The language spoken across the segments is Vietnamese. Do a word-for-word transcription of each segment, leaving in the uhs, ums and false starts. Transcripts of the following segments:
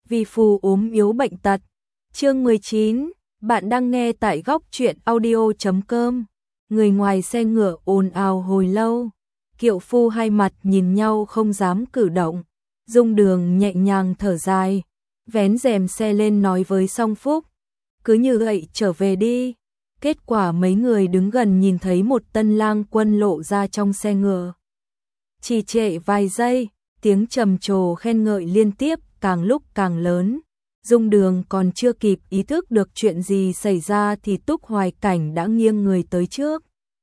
vì phù ốm yếu bệnh tật. Chương mười chín, bạn đang nghe tại góc truyện audio chấm com. Người ngoài xe ngựa ồn ào hồi lâu, kiệu phu hai mặt nhìn nhau không dám cử động. Dung Đường nhẹ nhàng thở dài, vén rèm xe lên nói với Song Phúc, cứ như vậy trở về đi. Kết quả mấy người đứng gần nhìn thấy một tân lang quân lộ ra trong xe ngựa. Trì trệ vài giây, tiếng trầm trồ khen ngợi liên tiếp càng lúc càng lớn. Dung Đường còn chưa kịp ý thức được chuyện gì xảy ra thì Túc Hoài Cảnh đã nghiêng người tới trước,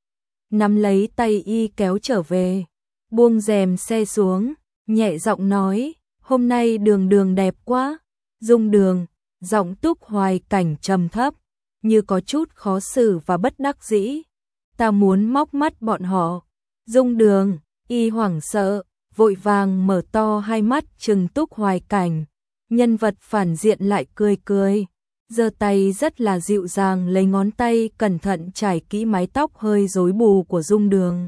nắm lấy tay y kéo trở về, buông rèm xe xuống, nhẹ giọng nói, hôm nay Đường Đường đẹp quá. Dung Đường, giọng Túc Hoài Cảnh trầm thấp, như có chút khó xử và bất đắc dĩ. Ta muốn móc mắt bọn họ. Dung Đường, y hoảng sợ, vội vàng mở to hai mắt trừng Túc Hoài Cảnh. Nhân vật phản diện lại cười cười, giơ tay rất là dịu dàng lấy ngón tay cẩn thận trải kỹ mái tóc hơi rối bù của Dung Đường.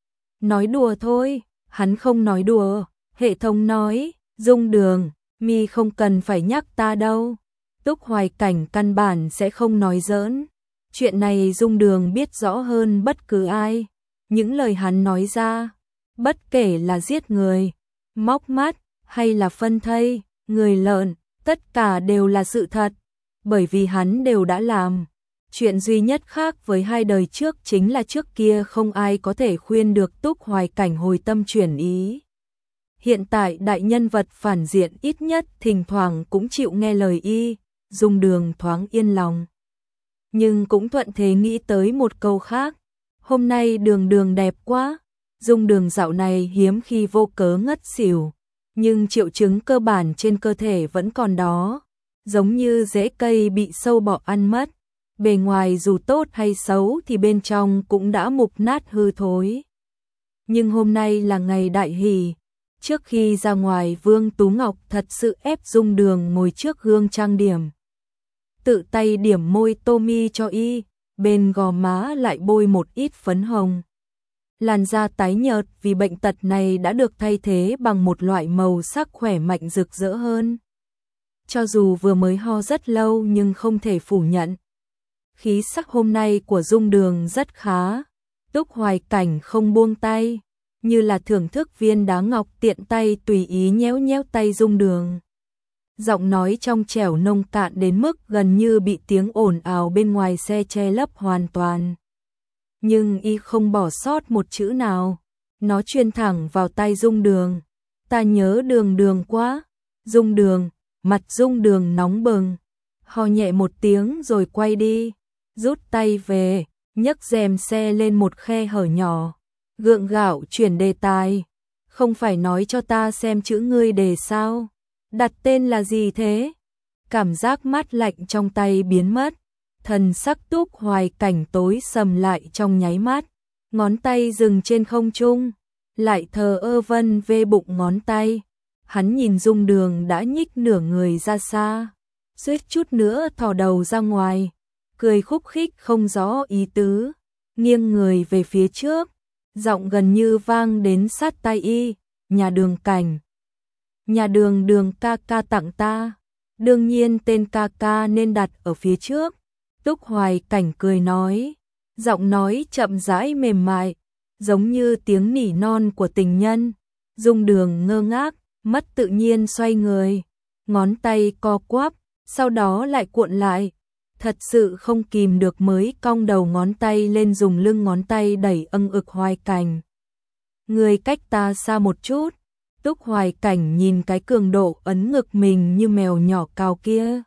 Nói đùa thôi, hắn không nói đùa, hệ thống nói, Dung Đường, mi không cần phải nhắc ta đâu. Túc Hoài Cảnh căn bản sẽ không nói giỡn. Chuyện này Dung Đường biết rõ hơn bất cứ ai. Những lời hắn nói ra, bất kể là giết người, móc mắt, hay là phân thây, người lợn, tất cả đều là sự thật. Bởi vì hắn đều đã làm. Chuyện duy nhất khác với hai đời trước chính là trước kia không ai có thể khuyên được Túc Hoài Cảnh hồi tâm chuyển ý. Hiện tại đại nhân vật phản diện ít nhất thỉnh thoảng cũng chịu nghe lời y. Dung Đường thoáng yên lòng, nhưng cũng thuận thế nghĩ tới một câu khác. Hôm nay Đường Đường đẹp quá. Dung Đường dạo này hiếm khi vô cớ ngất xỉu, nhưng triệu chứng cơ bản trên cơ thể vẫn còn đó, giống như rễ cây bị sâu bọ ăn mất. Bề ngoài dù tốt hay xấu thì bên trong cũng đã mục nát hư thối. Nhưng hôm nay là ngày đại hỷ. Trước khi ra ngoài, Vương Tú Ngọc thật sự ép Dung Đường ngồi trước gương trang điểm, tự tay điểm môi tô mi cho y, bên gò má lại bôi một ít phấn hồng. Làn da tái nhợt vì bệnh tật này đã được thay thế bằng một loại màu sắc khỏe mạnh rực rỡ hơn. Cho dù vừa mới ho rất lâu nhưng không thể phủ nhận, khí sắc hôm nay của Dung Đường rất khá. Túc Hoài Cảnh không buông tay, như là thưởng thức viên đá ngọc, tiện tay tùy ý nhéo nhéo tay Dung Đường. Giọng nói trong trẻo nông cạn đến mức gần như bị tiếng ồn ào bên ngoài xe che lấp hoàn toàn. Nhưng y không bỏ sót một chữ nào. Nó truyền thẳng vào tai Dung Đường. Ta nhớ Đường Đường quá. Dung Đường, mặt Dung Đường nóng bừng, ho nhẹ một tiếng rồi quay đi, rút tay về, nhấc rèm xe lên một khe hở nhỏ, gượng gạo chuyển đề tài. Không phải nói cho ta xem chữ ngươi đề sao? Đặt tên là gì thế? Cảm giác mát lạnh trong tay biến mất, thần sắc Túc Hoài Cảnh tối sầm lại trong nháy mắt, ngón tay dừng trên không trung, lại thờ ơ vân vê bụng ngón tay. Hắn nhìn Dung Đường đã nhích nửa người ra xa, suýt chút nữa thò đầu ra ngoài, cười khúc khích không rõ ý tứ, nghiêng người về phía trước, giọng gần như vang đến sát tai y, nhà Đường Cảnh. Nhà Đường Đường ca ca tặng ta, đương nhiên tên ca ca nên đặt ở phía trước. Túc Hoài Cảnh cười nói, giọng nói chậm rãi mềm mại, giống như tiếng nỉ non của tình nhân. Dung Đường ngơ ngác, mất tự nhiên xoay người, ngón tay co quắp, sau đó lại cuộn lại, thật sự không kìm được mới cong đầu ngón tay lên dùng lưng ngón tay đẩy âng ực Hoài Cảnh. Người cách ta xa một chút. Túc Hoài Cảnh nhìn cái cường độ ấn ngực mình như mèo nhỏ cao kia,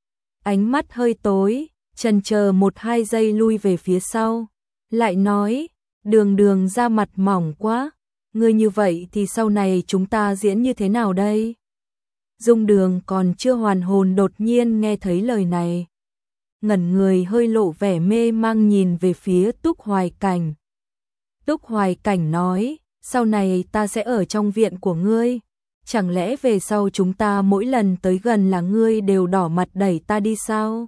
ánh mắt hơi tối, chần chờ một hai giây lui về phía sau, lại nói, Đường Đường da mặt mỏng quá, ngươi như vậy thì sau này chúng ta diễn như thế nào đây? Dung Đường còn chưa hoàn hồn đột nhiên nghe thấy lời này, ngẩn người hơi lộ vẻ mê mang nhìn về phía Túc Hoài Cảnh. Túc Hoài Cảnh nói, sau này ta sẽ ở trong viện của ngươi, chẳng lẽ về sau chúng ta mỗi lần tới gần là ngươi đều đỏ mặt đẩy ta đi sao?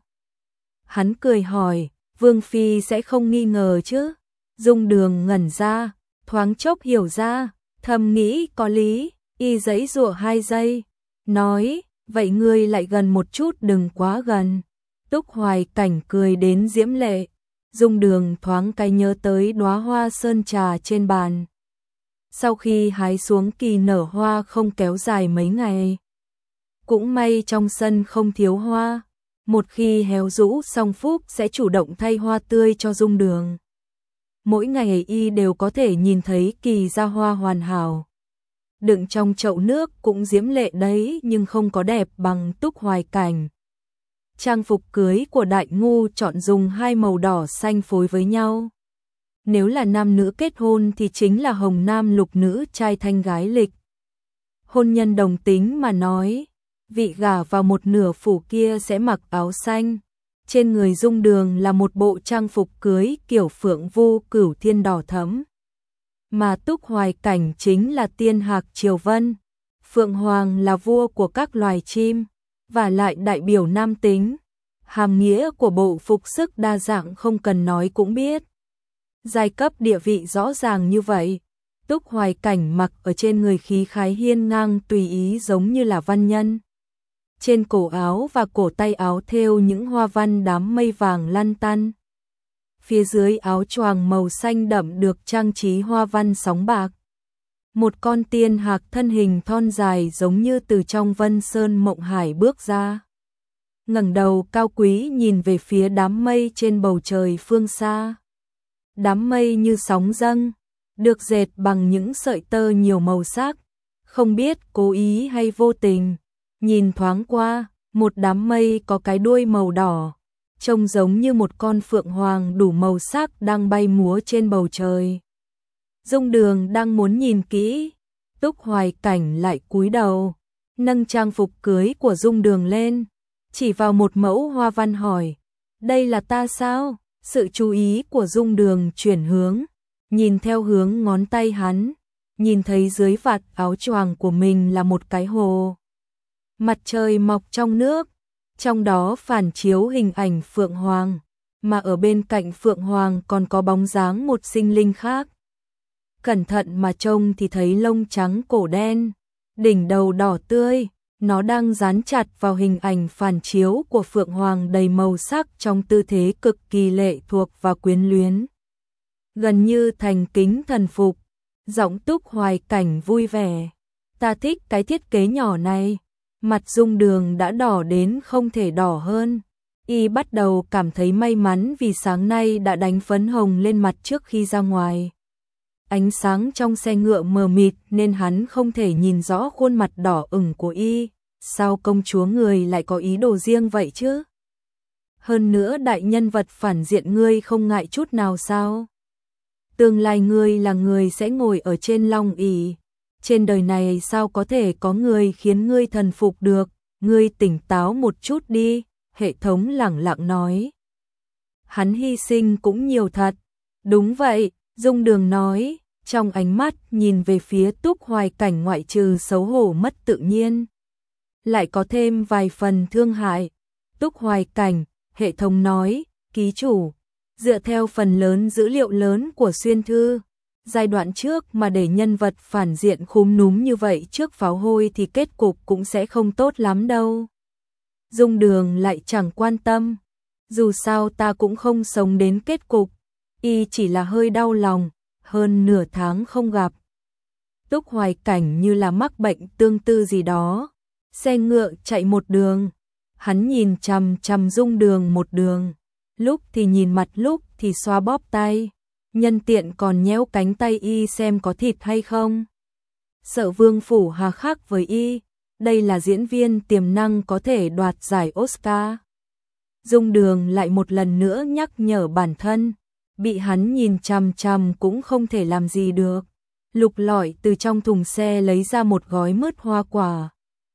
Hắn cười hỏi, Vương Phi sẽ không nghi ngờ chứ? Dung Đường ngẩn ra, thoáng chốc hiểu ra, thầm nghĩ có lý, y giãy giụa hai giây, nói, vậy ngươi lại gần một chút, đừng quá gần. Túc Hoài Cảnh cười đến diễm lệ. Dung Đường thoáng cái nhớ tới đóa hoa sơn trà trên bàn. Sau khi hái xuống kỳ nở hoa không kéo dài mấy ngày. Cũng may trong sân không thiếu hoa. Một khi héo rũ xong Phúc sẽ chủ động thay hoa tươi cho Dung Đường. Mỗi ngày y đều có thể nhìn thấy kỳ ra hoa hoàn hảo. Đựng trong chậu nước cũng diễm lệ đấy, nhưng không có đẹp bằng Túc Hoài Cảnh. Trang phục cưới của Đại Ngu chọn dùng hai màu đỏ xanh phối với nhau. Nếu là nam nữ kết hôn thì chính là hồng nam lục nữ, trai thanh gái lịch. Hôn nhân đồng tính mà nói, vị gả vào một nửa phủ kia sẽ mặc áo xanh. Trên người Dung Đường là một bộ trang phục cưới kiểu phượng vu cửu thiên đỏ thẫm. Mà Túc Hoài Cảnh chính là tiên hạc triều vân. Phượng hoàng là vua của các loài chim, và lại đại biểu nam tính. Hàm nghĩa của bộ phục sức đa dạng không cần nói cũng biết. Giai cấp địa vị rõ ràng như vậy, Túc Hoài Cảnh mặc ở trên người khí khái hiên ngang tùy ý giống như là văn nhân. Trên cổ áo và cổ tay áo thêu những hoa văn đám mây vàng lăn tăn. Phía dưới áo choàng màu xanh đậm được trang trí hoa văn sóng bạc. Một con tiên hạc thân hình thon dài giống như từ trong Vân Sơn Mộng Hải bước ra. Ngẩng đầu cao quý nhìn về phía đám mây trên bầu trời phương xa. Đám mây như sóng dâng, được dệt bằng những sợi tơ nhiều màu sắc, không biết cố ý hay vô tình. Nhìn thoáng qua, một đám mây có cái đuôi màu đỏ, trông giống như một con phượng hoàng đủ màu sắc đang bay múa trên bầu trời. Dung Đường đang muốn nhìn kỹ, Túc Hoài Cảnh lại cúi đầu, nâng trang phục cưới của Dung Đường lên, chỉ vào một mẫu hoa văn hỏi, đây là ta sao? Sự chú ý của Dung Đường chuyển hướng, nhìn theo hướng ngón tay hắn, nhìn thấy dưới vạt áo choàng của mình là một cái hồ. Mặt trời mọc trong nước, trong đó phản chiếu hình ảnh Phượng Hoàng, mà ở bên cạnh Phượng Hoàng còn có bóng dáng một sinh linh khác. Cẩn thận mà trông thì thấy lông trắng cổ đen, đỉnh đầu đỏ tươi, nó đang dán chặt vào hình ảnh phản chiếu của Phượng Hoàng đầy màu sắc trong tư thế cực kỳ lệ thuộc và quyến luyến. Gần như thành kính thần phục, giọng Túc Hoài Cảnh vui vẻ. Ta thích cái thiết kế nhỏ này. Mặt Dung Đường đã đỏ đến không thể đỏ hơn. Y bắt đầu cảm thấy may mắn vì sáng nay đã đánh phấn hồng lên mặt trước khi ra ngoài. Ánh sáng trong xe ngựa mờ mịt nên hắn không thể nhìn rõ khuôn mặt đỏ ửng của Y. Sao công chúa người lại có ý đồ riêng vậy chứ? Hơn nữa đại nhân vật phản diện ngươi không ngại chút nào sao? Tương lai ngươi là người sẽ ngồi ở trên long ỷ. Trên đời này sao có thể có người khiến ngươi thần phục được, ngươi tỉnh táo một chút đi, hệ thống lẳng lặng nói. Hắn hy sinh cũng nhiều thật. Đúng vậy, Dung Đường nói, trong ánh mắt nhìn về phía Túc Hoài Cảnh ngoại trừ xấu hổ mất tự nhiên. Lại có thêm vài phần thương hại. Túc Hoài Cảnh, hệ thống nói, ký chủ, dựa theo phần lớn dữ liệu lớn của xuyên thư. Giai đoạn trước mà để nhân vật phản diện khúm núm như vậy trước pháo hôi thì kết cục cũng sẽ không tốt lắm đâu. Dung Đường lại chẳng quan tâm. Dù sao ta cũng không sống đến kết cục. Y chỉ là hơi đau lòng, hơn nửa tháng không gặp. Túc Hoài Cảnh như là mắc bệnh tương tư gì đó. Xe ngựa chạy một đường. Hắn nhìn chằm chằm Dung Đường một đường. Lúc thì nhìn mặt lúc thì xoa bóp tay. Nhân tiện còn nhéo cánh tay Y xem có thịt hay không. Sợ Vương Phủ hà khắc với Y. Đây là diễn viên tiềm năng có thể đoạt giải Oscar. Dung Đường lại một lần nữa nhắc nhở bản thân. Bị hắn nhìn chằm chằm cũng không thể làm gì được. Lục lọi từ trong thùng xe lấy ra một gói mứt hoa quả.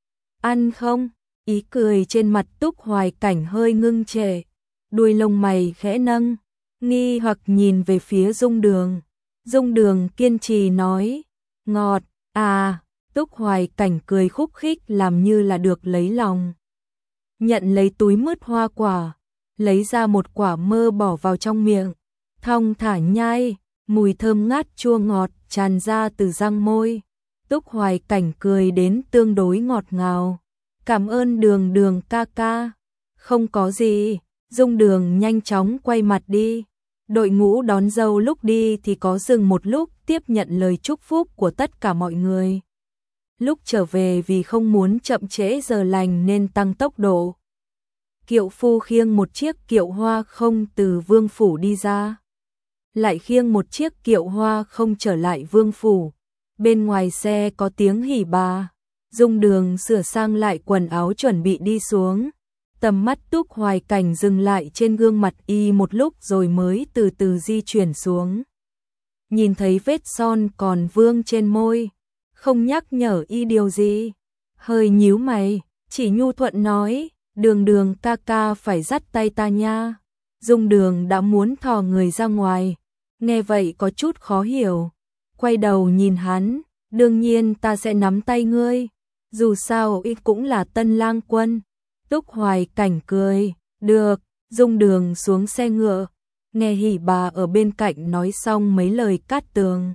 Ăn không? Ý cười trên mặt Túc Hoài Cảnh hơi ngưng trệ. Đuôi lông mày khẽ nâng. Nghi hoặc nhìn về phía Dung Đường. Dung Đường kiên trì nói. Ngọt, à, Túc Hoài Cảnh cười khúc khích làm như là được lấy lòng. Nhận lấy túi mứt hoa quả. Lấy ra một quả mơ bỏ vào trong miệng. Thong thả nhai, mùi thơm ngát chua ngọt tràn ra từ răng môi. Túc Hoài Cảnh cười đến tương đối ngọt ngào. Cảm ơn Đường Đường ca ca. Không có gì, Dung Đường nhanh chóng quay mặt đi. Đội ngũ đón dâu lúc đi thì có dừng một lúc tiếp nhận lời chúc phúc của tất cả mọi người. Lúc trở về vì không muốn chậm trễ giờ lành nên tăng tốc độ. Kiệu phu khiêng một chiếc kiệu hoa không từ vương phủ đi ra. Lại khiêng một chiếc kiệu hoa không trở lại vương phủ. Bên ngoài xe có tiếng hỉ bà. Dung Đường sửa sang lại quần áo chuẩn bị đi xuống. Tầm mắt Túc Hoài Cảnh dừng lại trên gương mặt y một lúc rồi mới từ từ di chuyển xuống. Nhìn thấy vết son còn vương trên môi, không nhắc nhở y điều gì. Hơi nhíu mày, chỉ nhu thuận nói, Đường Đường ca ca phải dắt tay ta nha. Dung Đường đã muốn thò người ra ngoài, nghe vậy có chút khó hiểu. Quay đầu nhìn hắn, đương nhiên ta sẽ nắm tay ngươi, dù sao y cũng là tân lang quân. Túc Hoài Cảnh cười, được. Dung Đường xuống xe ngựa, nghe hỉ bà ở bên cạnh nói xong mấy lời cát tường.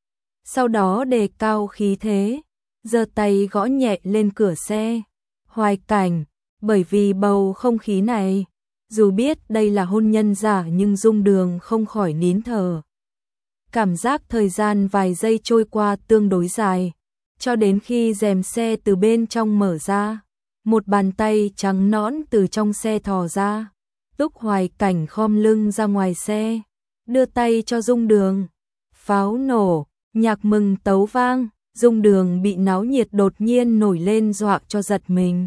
Sau đó đề cao khí thế, giơ tay gõ nhẹ lên cửa xe. Hoài Cảnh, bởi vì bầu không khí này, dù biết đây là hôn nhân giả nhưng Dung Đường không khỏi nín thở. Cảm giác thời gian vài giây trôi qua tương đối dài, cho đến khi rèm xe từ bên trong mở ra. Một bàn tay trắng nõn từ trong xe thò ra. Túc Hoài Cảnh khom lưng ra ngoài xe, đưa tay cho Dung Đường. Pháo nổ, nhạc mừng tấu vang, Dung Đường bị náo nhiệt đột nhiên nổi lên dọa cho giật mình.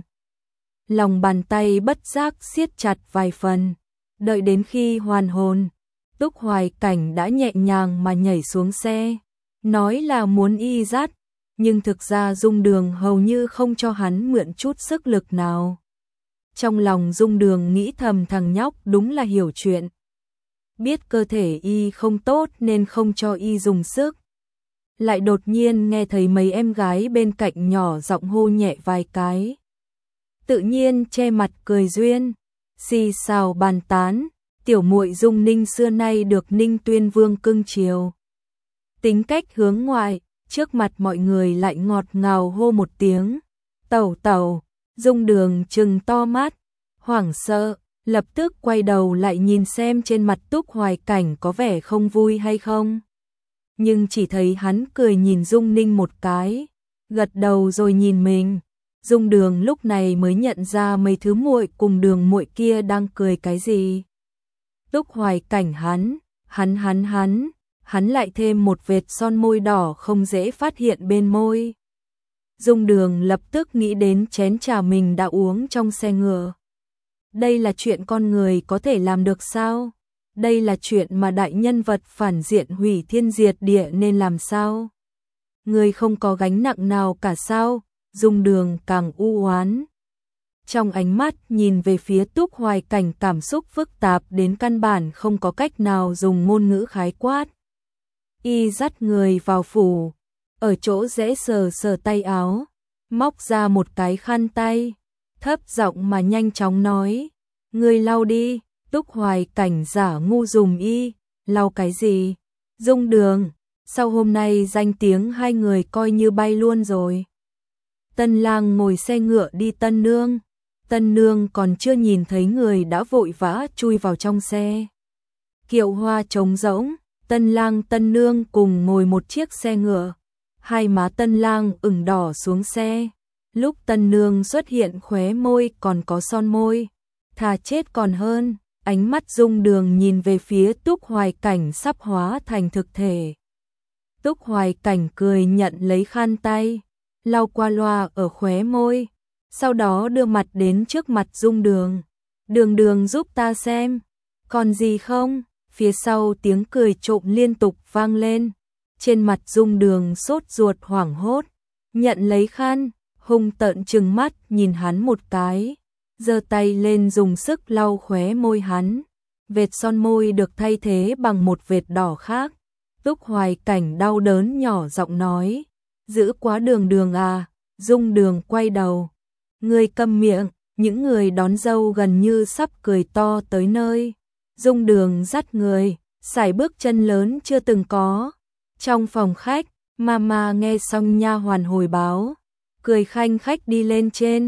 Lòng bàn tay bất giác siết chặt vài phần. Đợi đến khi hoàn hồn, Túc Hoài Cảnh đã nhẹ nhàng mà nhảy xuống xe, nói là muốn y dắt. Nhưng thực ra Dung Đường hầu như không cho hắn mượn chút sức lực nào. Trong lòng Dung Đường nghĩ thầm thằng nhóc đúng là hiểu chuyện. Biết cơ thể y không tốt nên không cho y dùng sức. Lại đột nhiên nghe thấy mấy em gái bên cạnh nhỏ giọng hô nhẹ vài cái. Tự nhiên che mặt cười duyên, xì xào bàn tán, tiểu muội Dung Ninh xưa nay được Ninh Tuyên Vương cưng chiều. Tính cách hướng ngoại, trước mặt mọi người lại ngọt ngào hô một tiếng, tẩu tẩu. Dung Đường trừng to mắt, hoảng sợ, lập tức quay đầu lại nhìn xem trên mặt Túc Hoài Cảnh có vẻ không vui hay không. Nhưng chỉ thấy hắn cười nhìn Dung Ninh một cái, gật đầu rồi nhìn mình. Dung Đường lúc này mới nhận ra mấy thứ muội cùng Đường muội kia đang cười cái gì. Túc Hoài Cảnh hắn, hắn hắn hắn, hắn lại thêm một vệt son môi đỏ không dễ phát hiện bên môi. Dung Đường lập tức nghĩ đến chén trà mình đã uống trong xe ngựa. Đây là chuyện con người có thể làm được sao? Đây là chuyện mà đại nhân vật phản diện hủy thiên diệt địa nên làm sao? Người không có gánh nặng nào cả sao? Dung Đường càng u oán. Trong ánh mắt nhìn về phía Túc Hoài Cảnh cảm xúc phức tạp đến căn bản không có cách nào dùng ngôn ngữ khái quát. Y dắt người vào phủ, ở chỗ dễ sờ sờ tay áo, móc ra một cái khăn tay, thấp giọng mà nhanh chóng nói, ngươi lau đi. Túc Hoài Cảnh giả ngu dùng y, lau cái gì? Dung Đường, sau hôm nay danh tiếng hai người coi như bay luôn rồi. Tân lang ngồi xe ngựa đi Tân Nương, Tân Nương còn chưa nhìn thấy người đã vội vã chui vào trong xe. Kiệu hoa trống rỗng, Tân lang Tân Nương cùng ngồi một chiếc xe ngựa. Hai má Tân lang ửng đỏ xuống xe. Lúc Tân Nương xuất hiện khóe môi còn có son môi, thà chết còn hơn. Ánh mắt Dung Đường nhìn về phía Túc Hoài Cảnh sắp hóa thành thực thể. Túc Hoài Cảnh cười nhận lấy khăn tay, lau qua loa ở khóe môi, sau đó đưa mặt đến trước mặt Dung Đường. Đường Đường giúp ta xem, còn gì không? Phía sau tiếng cười trộm liên tục vang lên. Trên mặt Dung Đường sốt ruột hoảng hốt, nhận lấy khăn, hung tợn trừng mắt nhìn hắn một cái, giơ tay lên dùng sức lau khóe môi hắn. Vệt son môi được thay thế bằng một vệt đỏ khác. Túc Hoài Cảnh đau đớn nhỏ giọng nói, giữ quá Đường Đường à. Dung Đường quay đầu, ngươi câm miệng. Những người đón dâu gần như sắp cười to tới nơi. Dung Đường dắt người, sải bước chân lớn chưa từng có. Trong phòng khách, Mama nghe xong nha hoàn hồi báo, cười khanh khách đi lên trên.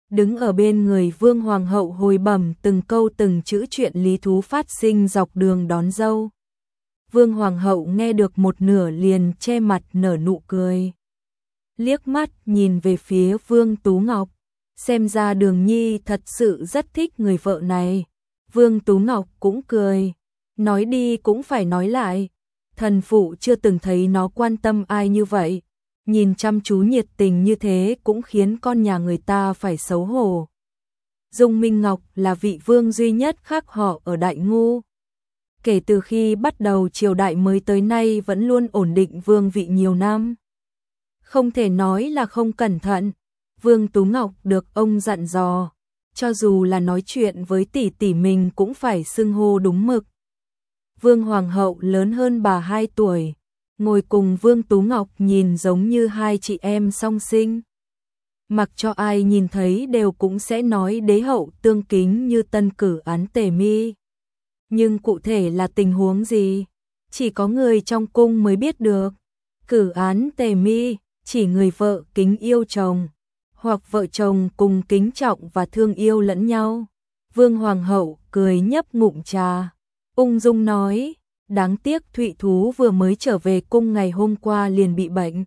đứng ở bên người Vương Hoàng hậu hồi bẩm từng câu từng chữ chuyện lý thú phát sinh dọc đường đón dâu. Vương Hoàng hậu nghe được một nửa liền che mặt nở nụ cười. Liếc mắt nhìn về phía Vương Tú Ngọc, xem ra Đường Nhi thật sự rất thích người vợ này. Vương Tú Ngọc cũng cười, nói đi cũng phải nói lại, thần phụ chưa từng thấy nó quan tâm ai như vậy, nhìn chăm chú nhiệt tình như thế cũng khiến con nhà người ta phải xấu hổ. Dung Minh Ngọc là vị vương duy nhất khác họ ở Đại Ngu. Kể từ khi bắt đầu triều đại mới tới nay vẫn luôn ổn định vương vị nhiều năm. Không thể nói là không cẩn thận, Vương Tú Ngọc được ông dặn dò, cho dù là nói chuyện với tỷ tỷ mình cũng phải xưng hô đúng mực. Vương Hoàng hậu lớn hơn bà hai tuổi, ngồi cùng Vương Tú Ngọc nhìn giống như hai chị em song sinh. Mặc cho ai nhìn thấy đều cũng sẽ nói đế hậu tương kính như tân cử án Tề Mi. Nhưng cụ thể là tình huống gì, chỉ có người trong cung mới biết được. Cử án Tề Mi chỉ người vợ kính yêu chồng, hoặc vợ chồng cùng kính trọng và thương yêu lẫn nhau. Vương Hoàng hậu cười nhấp ngụm trà, ung dung nói, đáng tiếc Thụy Thú vừa mới trở về cung ngày hôm qua liền bị bệnh.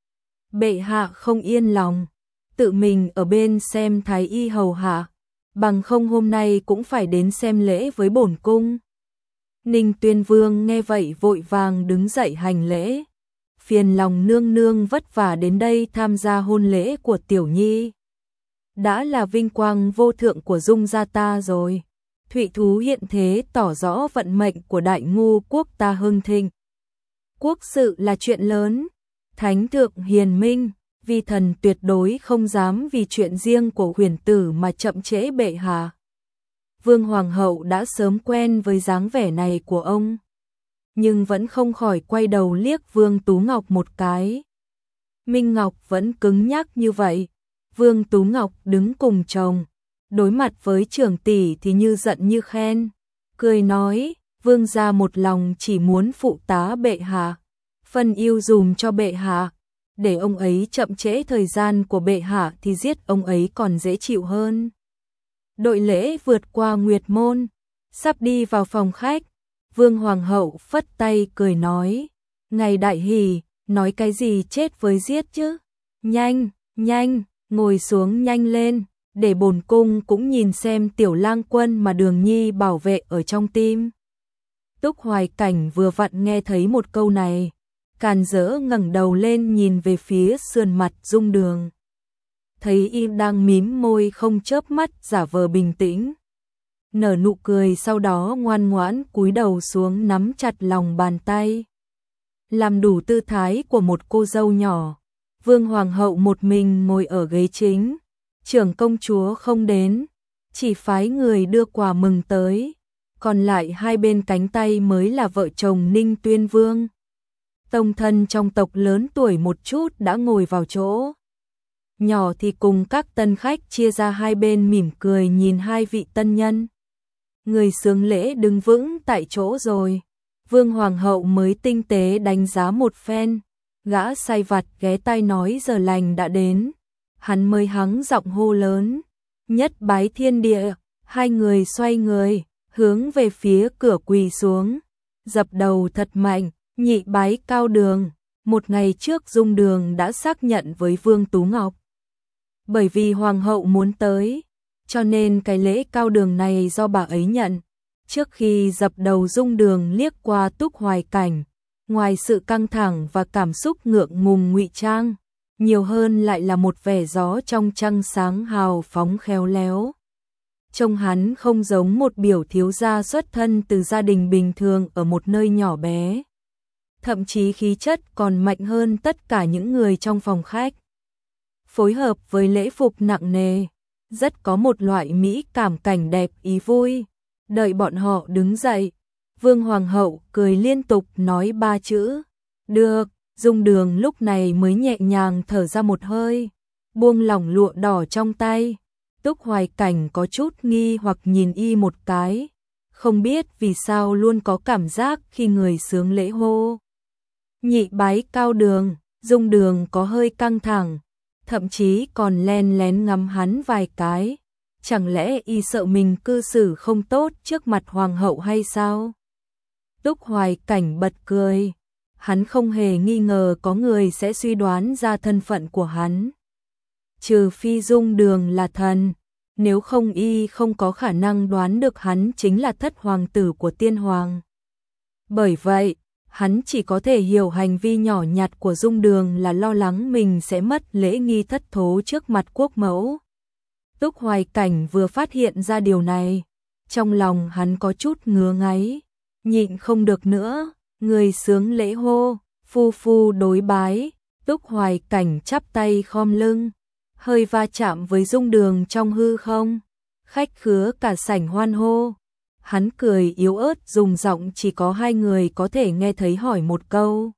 Bệ hạ không yên lòng, tự mình ở bên xem thái y hầu hạ, bằng không hôm nay cũng phải đến xem lễ với bổn cung. Ninh Tuyên Vương nghe vậy vội vàng đứng dậy hành lễ. Phiền lòng nương nương vất vả đến đây tham gia hôn lễ của tiểu nhi. Đã là vinh quang vô thượng của Dung gia ta rồi. Thụy Thú hiện thế tỏ rõ vận mệnh của Đại Ngu quốc ta hưng thịnh. Quốc sự là chuyện lớn, thánh thượng hiền minh, vi thần tuyệt đối không dám vì chuyện riêng của huyền tử mà chậm trễ bệ hạ. Vương Hoàng hậu đã sớm quen với dáng vẻ này của ông, nhưng vẫn không khỏi quay đầu liếc Vương Tú Ngọc một cái. Minh Ngọc vẫn cứng nhắc như vậy. Vương Tú Ngọc đứng cùng chồng, đối mặt với trưởng tỷ thì như giận như khen, cười nói, vương gia một lòng chỉ muốn phụ tá bệ hạ, phân ưu dùm cho bệ hạ, để ông ấy chậm trễ thời gian của bệ hạ thì giết ông ấy còn dễ chịu hơn. Đội lễ vượt qua Nguyệt Môn, sắp đi vào phòng khách, Vương Hoàng hậu phất tay cười nói, ngày đại hỷ, nói cái gì chết với giết chứ, nhanh, nhanh, ngồi xuống nhanh lên, để bổn cung cũng nhìn xem tiểu lang quân mà Đường Nhi bảo vệ ở trong tim. Túc Hoài Cảnh vừa vặn nghe thấy một câu này, càn rỡ ngẩng đầu lên nhìn về phía sườn mặt Dung Đường. Thấy y đang mím môi không chớp mắt giả vờ bình tĩnh. Nở nụ cười sau đó ngoan ngoãn cúi đầu xuống nắm chặt lòng bàn tay. Làm đủ tư thái của một cô dâu nhỏ, Vương Hoàng hậu một mình ngồi ở ghế chính. Trưởng công chúa không đến, chỉ phái người đưa quà mừng tới, còn lại hai bên cánh tay mới là vợ chồng Ninh Tuyên Vương. Tông thân trong tộc lớn tuổi một chút đã ngồi vào chỗ. Nhỏ thì cùng các tân khách chia ra hai bên mỉm cười nhìn hai vị tân nhân. Người xướng lễ đứng vững tại chỗ rồi. Vương Hoàng hậu mới tinh tế đánh giá một phen. Gã sai vặt ghé tai nói giờ lành đã đến. Hắn mới hắng giọng hô lớn. Nhất bái thiên địa. Hai người xoay người, hướng về phía cửa quỳ xuống. Dập đầu thật mạnh, nhị bái Cao Đường. Một ngày trước Dung Đường đã xác nhận với Vương Tú Ngọc. Bởi vì Hoàng hậu muốn tới, cho nên cái lễ Cao Đường này do bà ấy nhận. Trước khi dập đầu Dung Đường liếc qua Túc Hoài Cảnh, ngoài sự căng thẳng và cảm xúc ngượng ngùng ngụy trang, nhiều hơn lại là một vẻ gió trong trăng sáng hào phóng khéo léo. Trông hắn không giống một biểu thiếu gia xuất thân từ gia đình bình thường ở một nơi nhỏ bé. Thậm chí khí chất còn mạnh hơn tất cả những người trong phòng khách. Phối hợp với lễ phục nặng nề, rất có một loại mỹ cảm cảnh đẹp ý vui. Đợi bọn họ đứng dậy, Vương Hoàng hậu cười liên tục nói ba chữ. Được, Dung Đường lúc này mới nhẹ nhàng thở ra một hơi, buông lỏng lụa đỏ trong tay. Túc Hoài Cảnh có chút nghi hoặc nhìn y một cái, không biết vì sao luôn có cảm giác khi người xướng lễ hô nhị bái Cao Đường, Dung Đường có hơi căng thẳng, thậm chí còn len lén ngắm hắn vài cái. Chẳng lẽ y sợ mình cư xử không tốt trước mặt hoàng hậu hay sao? Túc Hoài Cảnh bật cười. Hắn không hề nghi ngờ có người sẽ suy đoán ra thân phận của hắn. Trừ phi Dung Đường là thần, nếu không y không có khả năng đoán được hắn chính là thất hoàng tử của tiên hoàng. Bởi vậy, hắn chỉ có thể hiểu hành vi nhỏ nhặt của Dung Đường là lo lắng mình sẽ mất lễ nghi thất thố trước mặt quốc mẫu. Túc Hoài Cảnh vừa phát hiện ra điều này, trong lòng hắn có chút ngứa ngáy, nhịn không được nữa, người sướng lễ hô, phu phu đối bái. Túc Hoài Cảnh chắp tay khom lưng, hơi va chạm với Dung Đường trong hư không, khách khứa cả sảnh hoan hô. Hắn cười yếu ớt dùng giọng chỉ có hai người có thể nghe thấy hỏi một câu.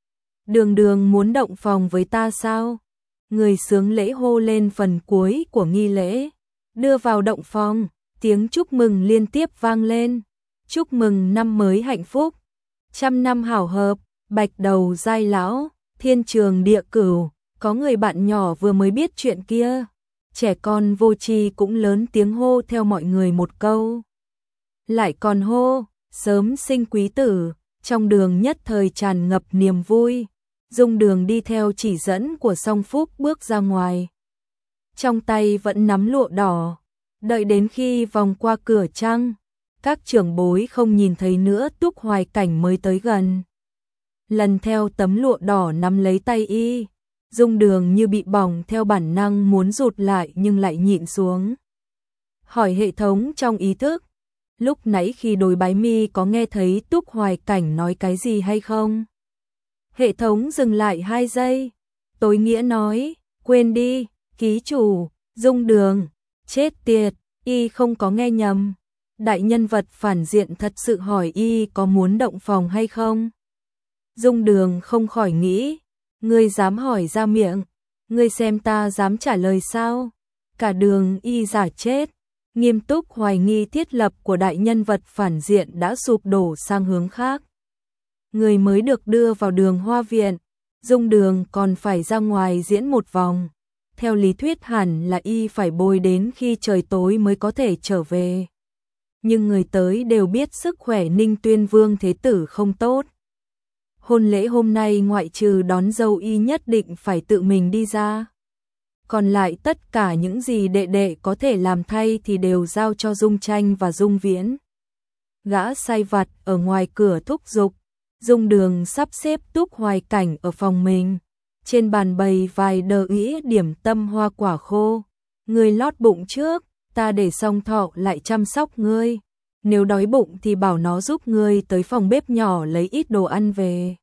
Đường Đường muốn động phòng với ta sao? Người sướng lễ hô lên phần cuối của nghi lễ, đưa vào động phòng, tiếng chúc mừng liên tiếp vang lên. Chúc mừng năm mới hạnh phúc, trăm năm hảo hợp, bạch đầu giai lão, thiên trường địa cửu. Có người bạn nhỏ vừa mới biết chuyện kia, trẻ con vô tri cũng lớn tiếng hô theo mọi người một câu. Lại còn hô, sớm sinh quý tử, trong đường nhất thời tràn ngập niềm vui. Dung Đường đi theo chỉ dẫn của Song Phúc bước ra ngoài. Trong tay vẫn nắm lụa đỏ, đợi đến khi vòng qua cửa trăng, các trưởng bối không nhìn thấy nữa Túc Hoài Cảnh mới tới gần. Lần theo tấm lụa đỏ nắm lấy tay y, Dung Đường như bị bỏng theo bản năng muốn rụt lại nhưng lại nhịn xuống. Hỏi hệ thống trong ý thức, lúc nãy khi đối bái mi có nghe thấy Túc Hoài Cảnh nói cái gì hay không? Hệ thống dừng lại hai giây, tối nghĩa nói, quên đi, ký chủ, Dung Đường, chết tiệt, y không có nghe nhầm. Đại nhân vật phản diện thật sự hỏi y có muốn động phòng hay không? Dung Đường không khỏi nghĩ, ngươi dám hỏi ra miệng, ngươi xem ta dám trả lời sao? Cả đường y giả chết, nghiêm túc hoài nghi thiết lập của đại nhân vật phản diện đã sụp đổ sang hướng khác. Người mới được đưa vào Đường Hoa viện, Dung Đường còn phải ra ngoài diễn một vòng. Theo lý thuyết hẳn là y phải bồi đến khi trời tối mới có thể trở về. Nhưng người tới đều biết sức khỏe Ninh Tuyên Vương Thế Tử không tốt. Hôn lễ hôm nay ngoại trừ đón dâu y nhất định phải tự mình đi ra. Còn lại tất cả những gì đệ đệ có thể làm thay thì đều giao cho Dung Tranh và Dung Viễn. Gã sai vặt ở ngoài cửa thúc giục, Dung Đường sắp xếp Túc Hoài Cảnh ở phòng mình. Trên bàn bày vài đờ ĩ điểm tâm hoa quả khô. Ngươi lót bụng trước, ta để Song Thọ lại chăm sóc ngươi. Nếu đói bụng thì bảo nó giúp ngươi tới phòng bếp nhỏ lấy ít đồ ăn về.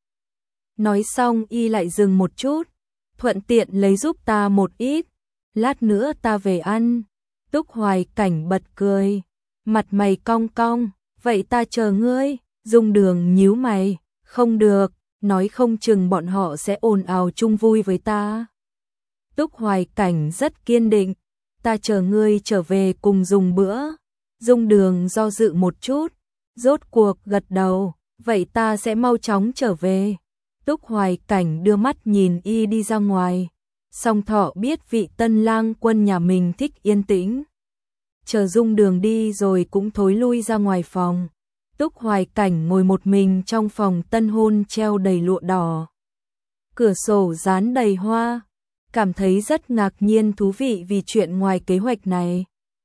Nói xong y lại dừng một chút, thuận tiện lấy giúp ta một ít, lát nữa ta về ăn. Túc Hoài Cảnh bật cười, mặt mày cong cong, vậy ta chờ ngươi. Dung Đường nhíu mày, không được, nói không chừng bọn họ sẽ ồn ào chung vui với ta. Túc Hoài Cảnh rất kiên định, ta chờ ngươi trở về cùng dùng bữa. Dung Đường do dự một chút, rốt cuộc gật đầu, vậy ta sẽ mau chóng trở về. Túc Hoài Cảnh đưa mắt nhìn y đi ra ngoài. Song Thọ biết vị tân lang quân nhà mình thích yên tĩnh. Chờ Dung Đường đi rồi cũng thối lui ra ngoài phòng. Túc Hoài Cảnh ngồi một mình trong phòng tân hôn treo đầy lụa đỏ. Cửa sổ dán đầy hoa, cảm thấy rất ngạc nhiên thú vị vì chuyện ngoài kế hoạch này.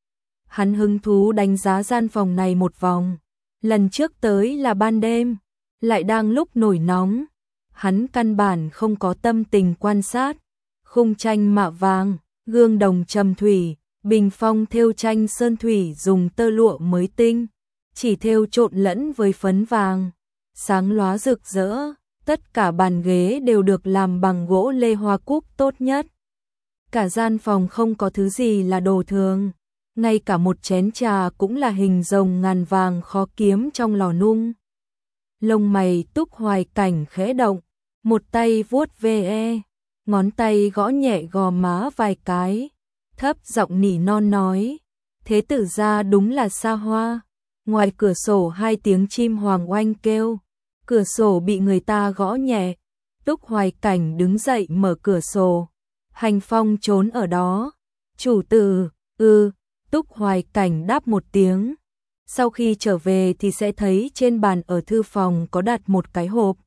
Hắn hứng thú đánh giá gian phòng này một vòng. Lần trước tới là ban đêm, lại đang lúc nổi nóng. Hắn căn bản không có tâm tình quan sát. Khung tranh mạ vàng, gương đồng trầm thủy, bình phong thêu tranh sơn thủy dùng tơ lụa mới tinh, chỉ thêu trộn lẫn với phấn vàng, sáng lóa rực rỡ. Tất cả bàn ghế đều được làm bằng gỗ lê hoa cúc tốt nhất. Cả gian phòng không có thứ gì là đồ thường, ngay cả một chén trà cũng là hình rồng ngàn vàng khó kiếm trong lò nung. Lông mày Túc Hoài Cảnh khẽ động, một tay vuốt ve, ngón tay gõ nhẹ gò má vài cái, thấp giọng nỉ non nói, thế tử gia đúng là xa hoa. Ngoài cửa sổ hai tiếng chim hoàng oanh kêu, cửa sổ bị người ta gõ nhẹ. Túc Hoài Cảnh đứng dậy mở cửa sổ, Hành Phong trốn ở đó. Chủ tử, ư, Túc Hoài Cảnh đáp một tiếng. Sau khi trở về thì sẽ thấy trên bàn ở thư phòng có đặt một cái hộp.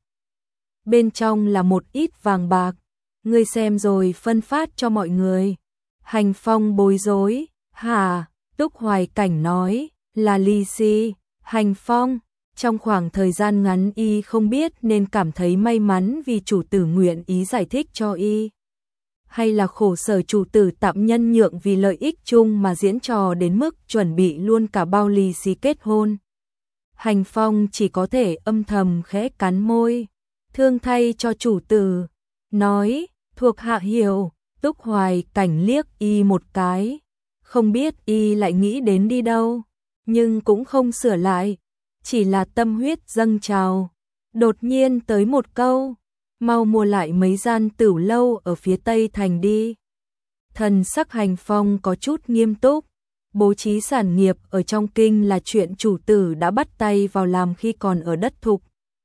Bên trong là một ít vàng bạc. Ngươi xem rồi phân phát cho mọi người. Hành Phong bối rối. Hả? Túc Hoài Cảnh nói, là lì xì. Hành Phong, trong khoảng thời gian ngắn y không biết nên cảm thấy may mắn vì chủ tử nguyện ý giải thích cho y. Hay là khổ sở chủ tử tạm nhân nhượng vì lợi ích chung mà diễn trò đến mức chuẩn bị luôn cả bao lì xì kết hôn. Hành Phong chỉ có thể âm thầm khẽ cắn môi, thương thay cho chủ tử, nói, thuộc hạ hiểu. Túc Hoài Cảnh liếc y một cái, không biết y lại nghĩ đến đi đâu, nhưng cũng không sửa lại, chỉ là tâm huyết dâng trào. Đột nhiên tới một câu, mau mua lại mấy gian tửu lâu ở phía Tây Thành đi. Thần sắc Hành Phong có chút nghiêm túc, bố trí sản nghiệp ở trong kinh là chuyện chủ tử đã bắt tay vào làm khi còn ở đất thục.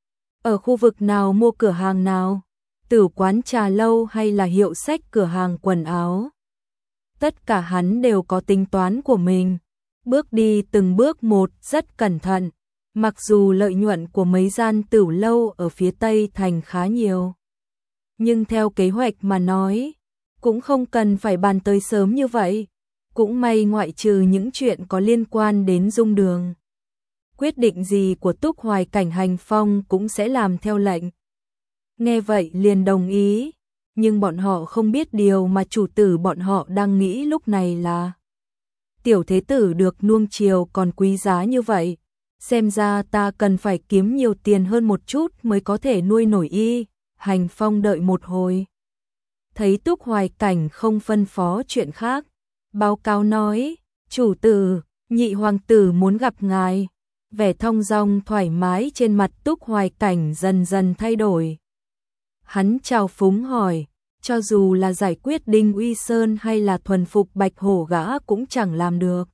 Ở khu vực nào mua cửa hàng nào, tử quán trà lâu hay là hiệu sách cửa hàng quần áo. Tất cả hắn đều có tính toán của mình, bước đi từng bước một rất cẩn thận. Mặc dù lợi nhuận của mấy gian tửu lâu ở phía Tây Thành khá nhiều, nhưng theo kế hoạch mà nói, cũng không cần phải bàn tới sớm như vậy. Cũng may ngoại trừ những chuyện có liên quan đến Dung Đường, quyết định gì của Túc Hoài Cảnh Hành Phong cũng sẽ làm theo lệnh. Nghe vậy liền đồng ý, nhưng bọn họ không biết điều mà chủ tử bọn họ đang nghĩ lúc này là tiểu thế tử được nuông chiều còn quý giá như vậy. Xem ra ta cần phải kiếm nhiều tiền hơn một chút mới có thể nuôi nổi y. Hành Phong đợi một hồi, thấy Túc Hoài Cảnh không phân phó chuyện khác, báo cáo nói, chủ tử, nhị hoàng tử muốn gặp ngài. Vẻ thong dong thoải mái trên mặt Túc Hoài Cảnh dần dần thay đổi. Hắn chào phúng hỏi, cho dù là giải quyết Đinh Uy Sơn hay là thuần phục Bạch Hổ gã cũng chẳng làm được.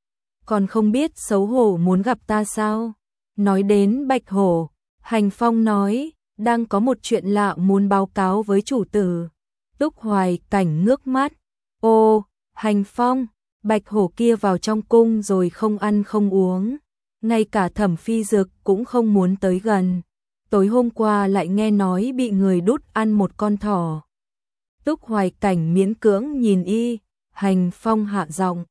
Còn không biết xấu hổ muốn gặp ta sao? Nói đến Bạch Hổ, Hành Phong nói, đang có một chuyện lạ muốn báo cáo với chủ tử. Túc Hoài Cảnh ngước mắt, ô, Hành Phong, Bạch Hổ kia vào trong cung rồi không ăn không uống, ngay cả Thẩm Phi Dực cũng không muốn tới gần. Tối hôm qua lại nghe nói bị người đút ăn một con thỏ. Túc Hoài Cảnh miễn cưỡng nhìn y, Hành Phong hạ giọng,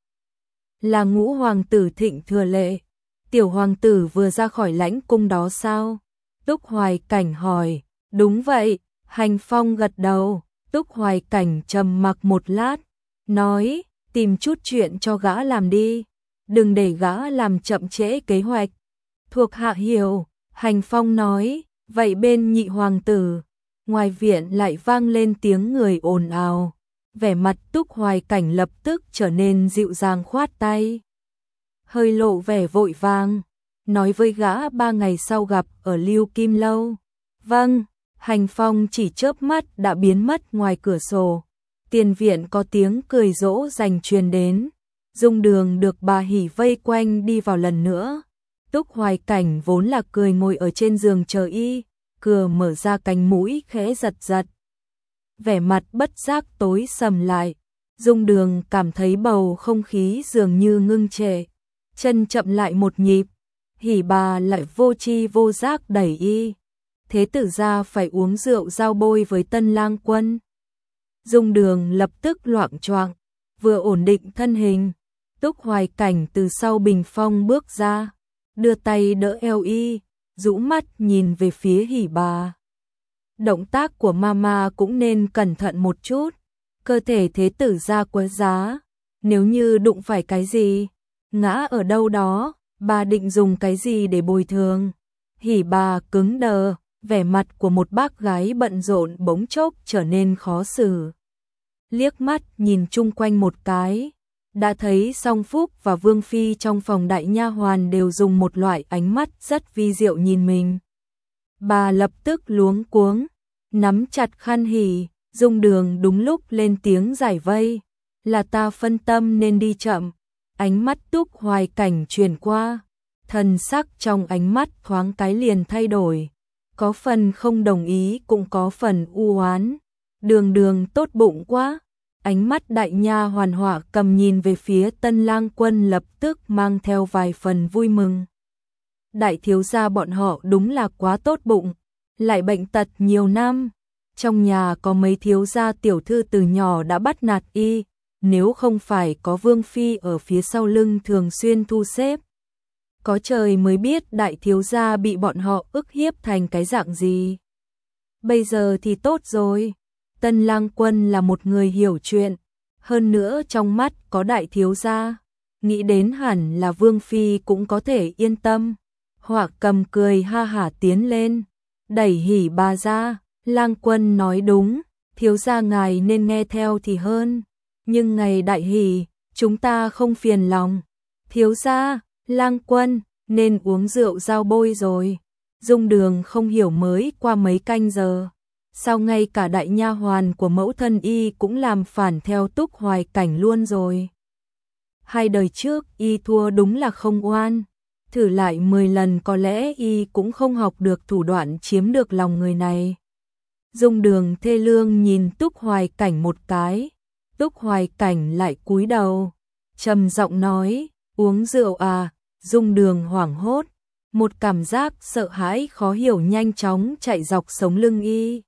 là Ngũ hoàng tử Thịnh Thừa Lệ, tiểu hoàng tử vừa ra khỏi lãnh cung đó sao? Túc Hoài Cảnh hỏi, đúng vậy. Hành Phong gật đầu. Túc Hoài Cảnh trầm mặc một lát, nói, tìm chút chuyện cho gã làm đi, đừng để gã làm chậm trễ kế hoạch. Thuộc hạ hiểu. Hành Phong nói, vậy bên nhị hoàng tử. Ngoài viện lại vang lên tiếng người ồn ào. Vẻ mặt Túc Hoài Cảnh lập tức trở nên dịu dàng, khoát tay, hơi lộ vẻ vội vàng, nói với gã ba ngày sau gặp ở Lưu Kim Lâu. Vâng. Hành Phong chỉ chớp mắt đã biến mất ngoài cửa sổ. Tiền viện có tiếng cười dỗ dành truyền đến. Dung Đường được bà Hỉ vây quanh đi vào lần nữa. Túc Hoài Cảnh vốn là cười ngồi ở trên giường chờ y, cửa mở ra cánh mũi khẽ giật giật. Vẻ mặt bất giác tối sầm lại. Dung Đường cảm thấy bầu không khí dường như ngưng trệ, chân chậm lại một nhịp. Hỉ bà lại vô tri vô giác đẩy y, thế tử gia phải uống rượu giao bôi với Tân Lang Quân. Dung Đường lập tức loạng choạng, vừa ổn định thân hình, Túc Hoài Cảnh từ sau bình phong bước ra, đưa tay đỡ eo y, rũ mắt nhìn về phía Hỉ bà. Động tác của mama cũng nên cẩn thận một chút, cơ thể thế tử gia quá giá, nếu như đụng phải cái gì, ngã ở đâu đó, bà định dùng cái gì để bồi thường? Hỉ bà cứng đờ, vẻ mặt của một bác gái bận rộn bỗng chốc trở nên khó xử. Liếc mắt nhìn chung quanh một cái, đã thấy Song Phúc và Vương Phi trong phòng đại nha hoàn đều dùng một loại ánh mắt rất vi diệu nhìn mình. Bà lập tức luống cuống, nắm chặt khăn Hỉ. Dung Đường đúng lúc lên tiếng giải vây, là ta phân tâm nên đi chậm. Ánh mắt Túc Hoài Cảnh truyền qua, thần sắc trong ánh mắt thoáng cái liền thay đổi, có phần không đồng ý cũng có phần u oán. Đường Đường tốt bụng quá, Ánh mắt đại nha hoàn Họa Cầm nhìn về phía Tân Lang Quân lập tức mang theo vài phần vui mừng. Đại thiếu gia bọn họ đúng là quá tốt bụng, lại bệnh tật nhiều năm. Trong nhà có mấy thiếu gia tiểu thư từ nhỏ đã bắt nạt y, nếu không phải có Vương Phi ở phía sau lưng thường xuyên thu xếp. Có trời mới biết đại thiếu gia bị bọn họ ức hiếp thành cái dạng gì. Bây giờ thì tốt rồi, Tân Lang Quân là một người hiểu chuyện, hơn nữa trong mắt có đại thiếu gia, nghĩ đến hẳn là Vương Phi cũng có thể yên tâm. Họa Cầm cười ha hả tiến lên, đẩy Hỉ Bà ra. Lang Quân nói đúng, thiếu gia ngài nên nghe theo thì hơn, nhưng ngày đại hỷ, chúng ta không phiền lòng. Thiếu gia, Lang Quân, nên uống rượu giao bôi rồi. Dung Đường không hiểu mới qua mấy canh giờ, sao ngay cả đại nha hoàn của mẫu thân y cũng làm phản theo Túc Hoài Cảnh luôn rồi. Hai đời trước y thua đúng là không oan, thử lại mười lần có lẽ y cũng không học được thủ đoạn chiếm được lòng người này. Dung Đường thê lương nhìn Túc Hoài Cảnh một cái, Túc Hoài Cảnh lại cúi đầu, trầm giọng nói, uống rượu à. Dung Đường hoảng hốt, một cảm giác sợ hãi khó hiểu nhanh chóng chạy dọc sống lưng y.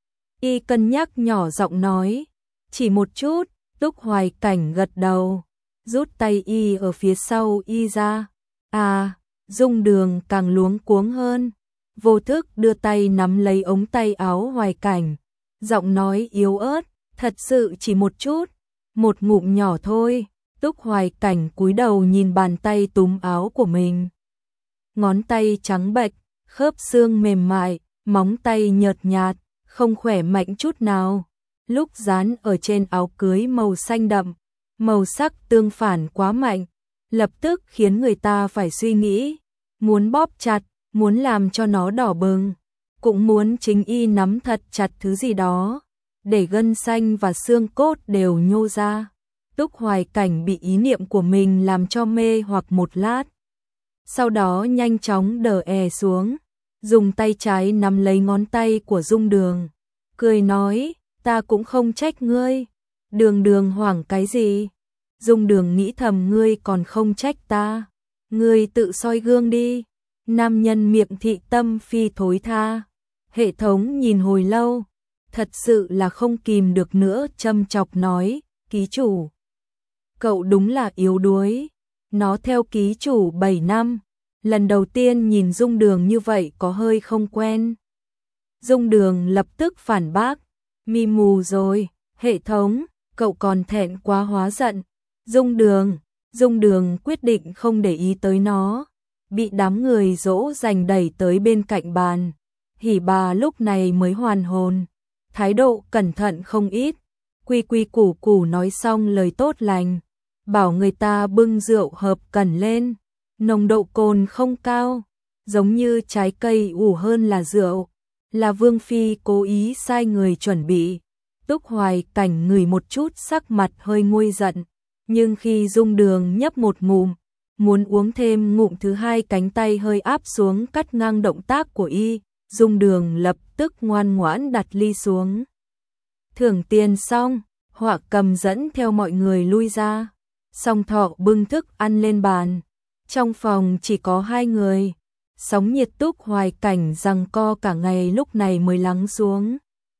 Y cân nhắc nhỏ giọng nói, chỉ một chút. Túc Hoài Cảnh gật đầu, rút tay y ở phía sau y ra. À, Dung Đường càng luống cuống hơn, vô thức đưa tay nắm lấy ống tay áo Hoài Cảnh, giọng nói yếu ớt, thật sự chỉ một chút, một ngụm nhỏ thôi. Túc Hoài Cảnh cúi đầu nhìn bàn tay túm áo của mình. Ngón tay trắng bệch, khớp xương mềm mại, móng tay nhợt nhạt, không khỏe mạnh chút nào. Lúc dán ở trên áo cưới màu xanh đậm, màu sắc tương phản quá mạnh, lập tức khiến người ta phải suy nghĩ, muốn bóp chặt, muốn làm cho nó đỏ bừng, cũng muốn chính y nắm thật chặt thứ gì đó, để gân xanh và xương cốt đều nhô ra. Túc Hoài Cảnh bị ý niệm của mình làm cho mê hoặc một lát, sau đó nhanh chóng đờ è xuống, dùng tay trái nắm lấy ngón tay của Dung Đường, cười nói, ta cũng không trách ngươi. Đường Đường hoảng cái gì? Dung Đường nghĩ thầm, ngươi còn không trách ta, ngươi tự soi gương đi. Nam nhân miệng thị tâm phi thối tha. Hệ thống nhìn hồi lâu, thật sự là không kìm được nữa, châm chọc nói, ký chủ, cậu đúng là yếu đuối. Nó theo ký chủ bảy năm, lần đầu tiên nhìn Dung Đường như vậy có hơi không quen. Dung Đường lập tức phản bác, mi mù rồi, hệ thống, cậu còn thẹn quá hóa giận. Dung Đường, Dung Đường quyết định không để ý tới nó, bị đám người dỗ dành đẩy tới bên cạnh bàn. Hỉ Bà lúc này mới hoàn hồn, thái độ cẩn thận không ít, quy quy củ củ nói xong lời tốt lành, bảo người ta bưng rượu hợp cẩn lên, nồng độ cồn không cao, giống như trái cây ủ hơn là rượu, là Vương Phi cố ý sai người chuẩn bị. Túc Hoài Cảnh ngửi một chút, sắc mặt hơi nguôi giận, nhưng khi Dung Đường nhấp một ngụm, muốn uống thêm ngụm thứ hai, cánh tay hơi áp xuống cắt ngang động tác của y, Dung Đường lập tức ngoan ngoãn đặt ly xuống. Thưởng tiền xong, Họa Cầm dẫn theo mọi người lui ra, Song Thọ bưng thức ăn lên bàn. Trong phòng chỉ có hai người, sóng nhiệt Túc Hoài Cảnh giằng co cả ngày lúc này mới lắng xuống,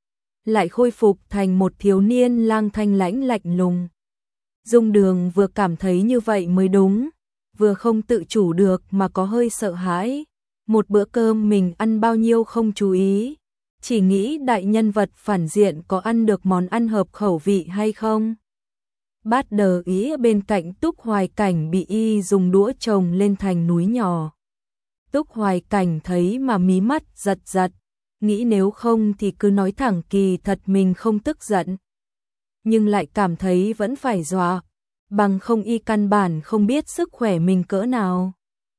lại khôi phục thành một thiếu niên lang thanh lãnh lạnh lùng. Dung Đường vừa cảm thấy như vậy mới đúng, vừa không tự chủ được mà có hơi sợ hãi. Một bữa cơm mình ăn bao nhiêu không chú ý, chỉ nghĩ đại nhân vật phản diện có ăn được món ăn hợp khẩu vị hay không. Bát đờ ý bên cạnh Túc Hoài Cảnh bị y dùng đũa chồng lên thành núi nhỏ. Túc Hoài Cảnh thấy mà mí mắt giật giật, nghĩ nếu không thì cứ nói thẳng kỳ thật mình không tức giận, nhưng lại cảm thấy vẫn phải dọa, bằng không y căn bản không biết sức khỏe mình cỡ nào,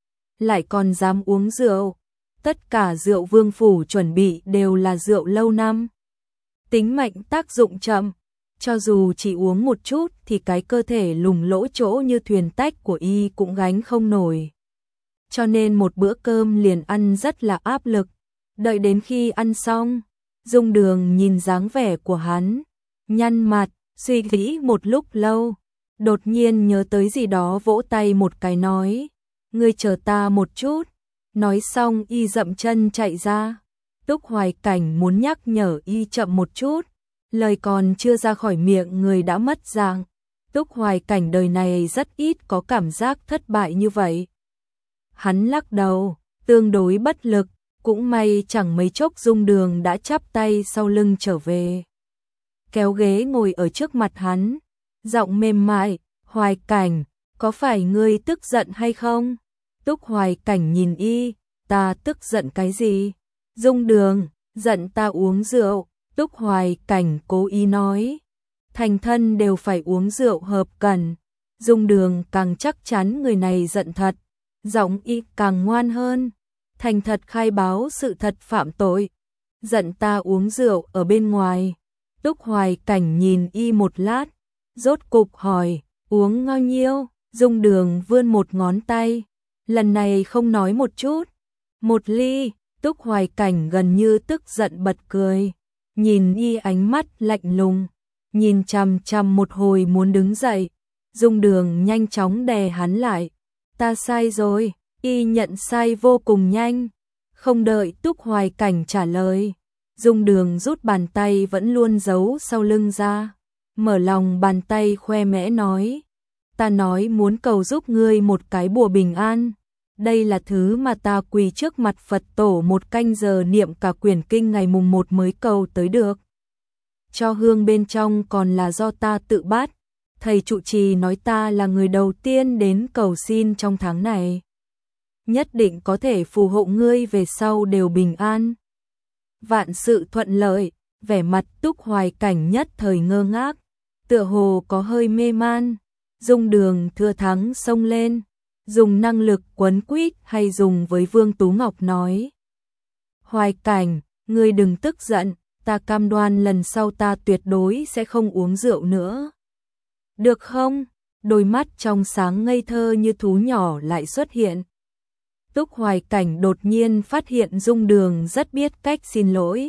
lại còn dám uống rượu. Tất cả rượu Vương phủ chuẩn bị đều là rượu lâu năm, tính mạnh tác dụng chậm, cho dù chỉ uống một chút thì cái cơ thể lủng lỗ chỗ như thuyền tách của y cũng gánh không nổi. Cho nên một bữa cơm liền ăn rất là áp lực. Đợi đến khi ăn xong, Dung Đường nhìn dáng vẻ của hắn, nhăn mặt, suy nghĩ một lúc lâu, đột nhiên nhớ tới gì đó vỗ tay một cái nói, ngươi chờ ta một chút. Nói xong y dậm chân chạy ra. Túc Hoài Cảnh muốn nhắc nhở y chậm một chút, lời còn chưa ra khỏi miệng người đã mất dạng. Túc Hoài Cảnh đời này rất ít có cảm giác thất bại như vậy. Hắn lắc đầu, tương đối bất lực, cũng may chẳng mấy chốc Dung Đường đã chắp tay sau lưng trở về. Kéo ghế ngồi ở trước mặt hắn, giọng mềm mại, Hoài Cảnh, có phải ngươi tức giận hay không? Túc Hoài Cảnh nhìn y, ta tức giận cái gì? Dung Đường, giận ta uống rượu. Túc Hoài Cảnh cố ý nói, thành thân đều phải uống rượu hợp cần. Dung Đường càng chắc chắn người này giận thật, giọng y càng ngoan hơn, thành thật khai báo sự thật phạm tội. Giận ta uống rượu ở bên ngoài. Túc Hoài Cảnh nhìn y một lát, rốt cục hỏi, uống bao nhiêu? Dung Đường vươn một ngón tay, lần này không nói một chút. Một ly. Túc Hoài Cảnh gần như tức giận bật cười, nhìn y ánh mắt lạnh lùng, nhìn chằm chằm một hồi muốn đứng dậy. Dung Đường nhanh chóng đè hắn lại, ta sai rồi. Y nhận sai vô cùng nhanh, không đợi Túc Hoài Cảnh trả lời, Dung Đường rút bàn tay vẫn luôn giấu sau lưng ra, mở lòng bàn tay khoe mẽ nói, ta nói muốn cầu giúp ngươi một cái bùa bình an. Đây là thứ mà ta quỳ trước mặt Phật tổ một canh giờ niệm cả quyển kinh ngày mùng một mới cầu tới được. Cho hương bên trong còn là do ta tự bắt. Thầy trụ trì nói ta là người đầu tiên đến cầu xin trong tháng này. Nhất định có thể phù hộ ngươi về sau đều bình an. Vạn sự thuận lợi, vẻ mặt Túc Hoài Cảnh nhất thời ngơ ngác, tựa hồ có hơi mê man. Dung Đường thừa thắng xông lên, dùng năng lực quấn quýt hay dùng với Vương Tú Ngọc nói. Hoài Cảnh, ngươi đừng tức giận, ta cam đoan lần sau ta tuyệt đối sẽ không uống rượu nữa. Được không? Đôi mắt trong sáng ngây thơ như thú nhỏ lại xuất hiện. Túc Hoài Cảnh đột nhiên phát hiện Dung Đường rất biết cách xin lỗi.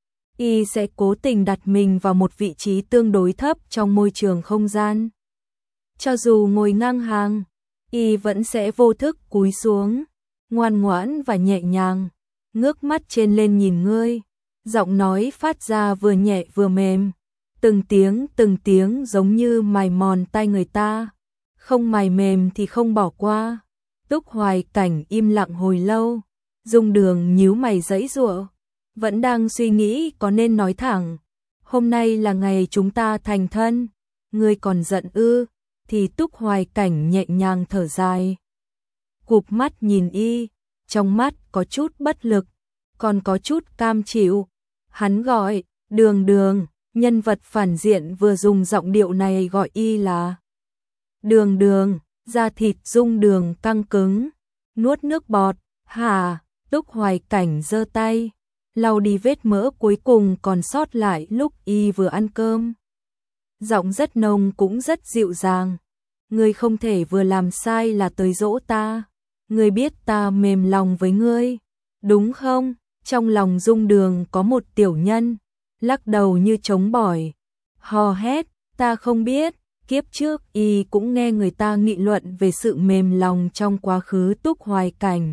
Y sẽ cố tình đặt mình vào một vị trí tương đối thấp trong môi trường không gian. Cho dù ngồi ngang hàng, y vẫn sẽ vô thức cúi xuống, ngoan ngoãn và nhẹ nhàng, ngước mắt trên lên nhìn ngươi. Giọng nói phát ra vừa nhẹ vừa mềm, từng tiếng từng tiếng giống như mài mòn tai người ta, không mài mềm thì không bỏ qua. Túc Hoài Cảnh im lặng hồi lâu, Dung Đường nhíu mày giãy giụa, vẫn đang suy nghĩ có nên nói thẳng, hôm nay là ngày chúng ta thành thân, ngươi còn giận ư? Thì Túc Hoài Cảnh nhẹ nhàng thở dài, cụp mắt nhìn y, trong mắt có chút bất lực, còn có chút cam chịu. Hắn gọi, Đường Đường, nhân vật phản diện vừa dùng giọng điệu này gọi y là Đường Đường. Da thịt Dung Đường căng cứng, nuốt nước bọt. Hà. Túc Hoài Cảnh giơ tay lau đi vết mỡ cuối cùng còn sót lại lúc y vừa ăn cơm. Giọng rất nồng cũng rất dịu dàng. Ngươi không thể vừa làm sai là tới dỗ ta. Ngươi biết ta mềm lòng với ngươi, đúng không? Trong lòng Dung Đường có một tiểu nhân, lắc đầu như trống bỏi, hò hét, ta không biết. Kiếp trước y cũng nghe người ta nghị luận về sự mềm lòng trong quá khứ Túc Hoài Cảnh.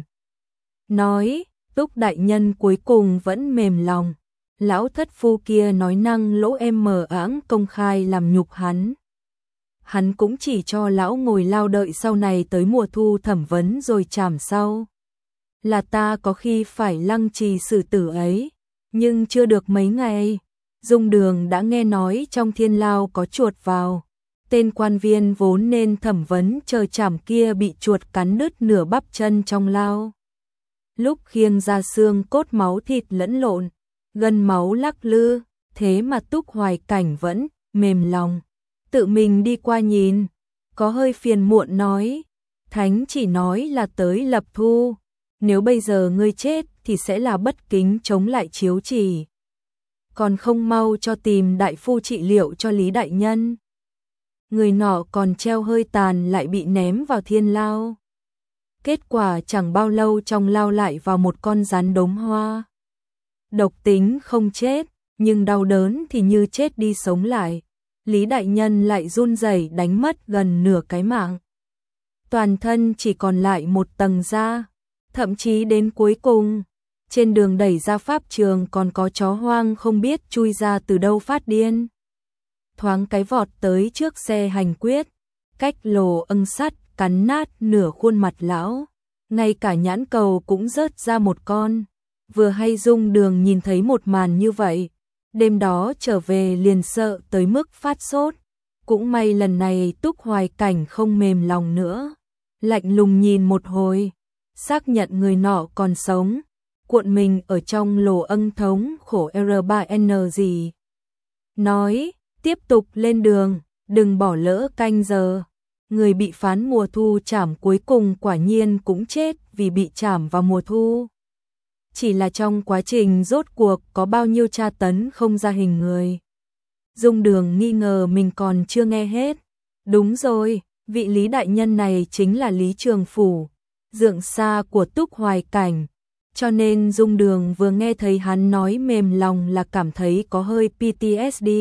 Nói, Túc đại nhân cuối cùng vẫn mềm lòng. Lão thất phu kia nói năng lỗ em mờ áng công khai làm nhục hắn. Hắn cũng chỉ cho lão ngồi lao đợi sau này tới mùa thu thẩm vấn rồi chảm sau. Là ta có khi phải lăng trì xử tử ấy, nhưng chưa được mấy ngày, Dung Đường đã nghe nói trong thiên lao có chuột vào. Tên quan viên vốn nên thẩm vấn chờ chảm kia bị chuột cắn đứt nửa bắp chân trong lao. Lúc khiêng ra xương cốt máu thịt lẫn lộn, gân máu lắc lư, thế mà Túc Hoài Cảnh vẫn mềm lòng. Tự mình đi qua nhìn, có hơi phiền muộn nói, Thánh chỉ nói là tới lập thu, nếu bây giờ ngươi chết thì sẽ là bất kính chống lại chiếu chỉ. Còn không mau cho tìm đại phu trị liệu cho Lý đại nhân. Người nọ còn treo hơi tàn lại bị ném vào thiên lao. Kết quả chẳng bao lâu trong lao lại vào một con rắn đốm hoa. Độc tính không chết, nhưng đau đớn thì như chết đi sống lại. Lý đại nhân lại run rẩy đánh mất gần nửa cái mạng. Toàn thân chỉ còn lại một tầng da, thậm chí đến cuối cùng, trên đường đẩy ra pháp trường còn có chó hoang không biết chui ra từ đâu phát điên. Thoáng cái vọt tới trước xe hành quyết, cách lồ âng sắt cắn nát nửa khuôn mặt lão, ngay cả nhãn cầu cũng rớt ra một con. Vừa hay Dung Đường nhìn thấy một màn như vậy, đêm đó trở về liền sợ tới mức phát sốt. Cũng may lần này Túc Hoài Cảnh không mềm lòng nữa, lạnh lùng nhìn một hồi, xác nhận người nọ còn sống, cuộn mình ở trong lồ âng thống khổ R ba N gì. Nói, tiếp tục lên đường, đừng bỏ lỡ canh giờ. Người bị phán mùa thu trảm cuối cùng quả nhiên cũng chết vì bị trảm vào mùa thu. Chỉ là trong quá trình rốt cuộc có bao nhiêu tra tấn không ra hình người. Dung Đường nghi ngờ mình còn chưa nghe hết. Đúng rồi, vị Lý đại nhân này chính là Lý Trường Phủ, dượng xa của Túc Hoài Cảnh. Cho nên Dung Đường vừa nghe thấy hắn nói mềm lòng là cảm thấy có hơi P T S D.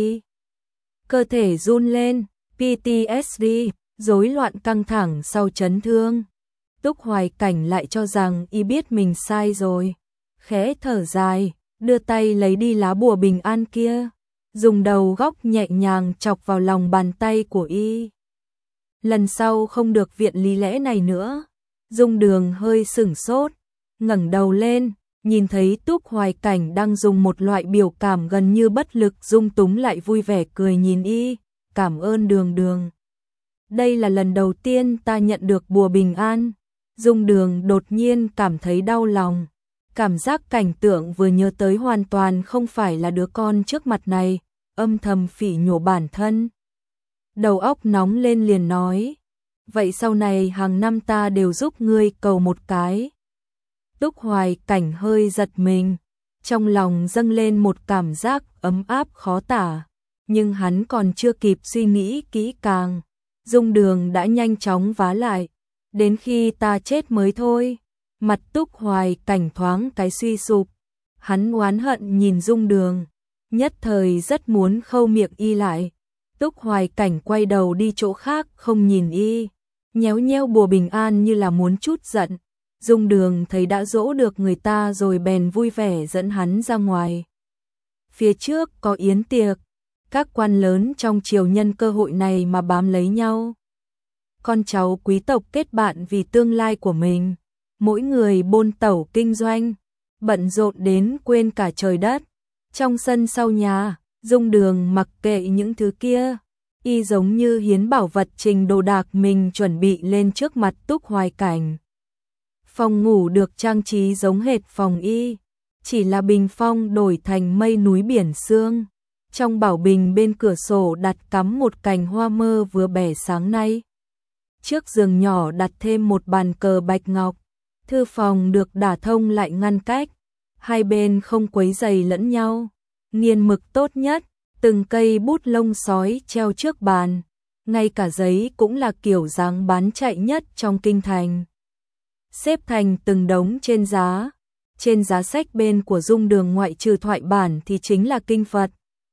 Cơ thể run lên, P T S D, rối loạn căng thẳng sau chấn thương. Túc Hoài Cảnh lại cho rằng y biết mình sai rồi. Khẽ thở dài, đưa tay lấy đi lá bùa bình an kia, dùng đầu góc nhẹ nhàng chọc vào lòng bàn tay của y. Lần sau không được viện lý lẽ này nữa. Dung Đường hơi sửng sốt, ngẩng đầu lên, nhìn thấy Túc Hoài Cảnh đang dùng một loại biểu cảm gần như bất lực dung túng lại vui vẻ cười nhìn y, cảm ơn Đường Đường. Đây là lần đầu tiên ta nhận được bùa bình an. Dung Đường đột nhiên cảm thấy đau lòng. Cảm giác cảnh tượng vừa nhớ tới hoàn toàn không phải là đứa con trước mặt này, âm thầm phỉ nhổ bản thân. Đầu óc nóng lên liền nói, vậy sau này hàng năm ta đều giúp ngươi cầu một cái. Túc Hoài Cảnh hơi giật mình, trong lòng dâng lên một cảm giác ấm áp khó tả, nhưng hắn còn chưa kịp suy nghĩ kỹ càng. Dung Đường đã nhanh chóng vá lại, đến khi ta chết mới thôi. Mặt Túc Hoài Cảnh thoáng cái suy sụp, hắn oán hận nhìn Dung Đường, nhất thời rất muốn khâu miệng y lại. Túc Hoài Cảnh quay đầu đi chỗ khác không nhìn y, nhéo nhéo bùa bình an như là muốn trút giận. Dung Đường thấy đã dỗ được người ta rồi bèn vui vẻ dẫn hắn ra ngoài. Phía trước có yến tiệc, các quan lớn trong triều nhân cơ hội này mà bám lấy nhau. Con cháu quý tộc kết bạn vì tương lai của mình, mỗi người bôn tẩu kinh doanh, bận rộn đến quên cả trời đất. Trong sân sau nhà, Dung Đường mặc kệ những thứ kia, y giống như hiến bảo vật trình đồ đạc mình chuẩn bị lên trước mặt Túc Hoài Cảnh. Phòng ngủ được trang trí giống hệt phòng y, chỉ là bình phong đổi thành mây núi biển sương. Trong bảo bình bên cửa sổ đặt cắm một cành hoa mơ vừa bẻ sáng nay. Trước giường nhỏ đặt thêm một bàn cờ bạch ngọc. Thư phòng được đả thông lại ngăn cách, hai bên không quấy rầy lẫn nhau. Nghiên mực tốt nhất, từng cây bút lông sói treo trước bàn, ngay cả giấy cũng là kiểu dáng bán chạy nhất trong kinh thành. Xếp thành từng đống trên giá, trên giá sách bên của Dung Đường ngoại trừ thoại bản thì chính là kinh Phật.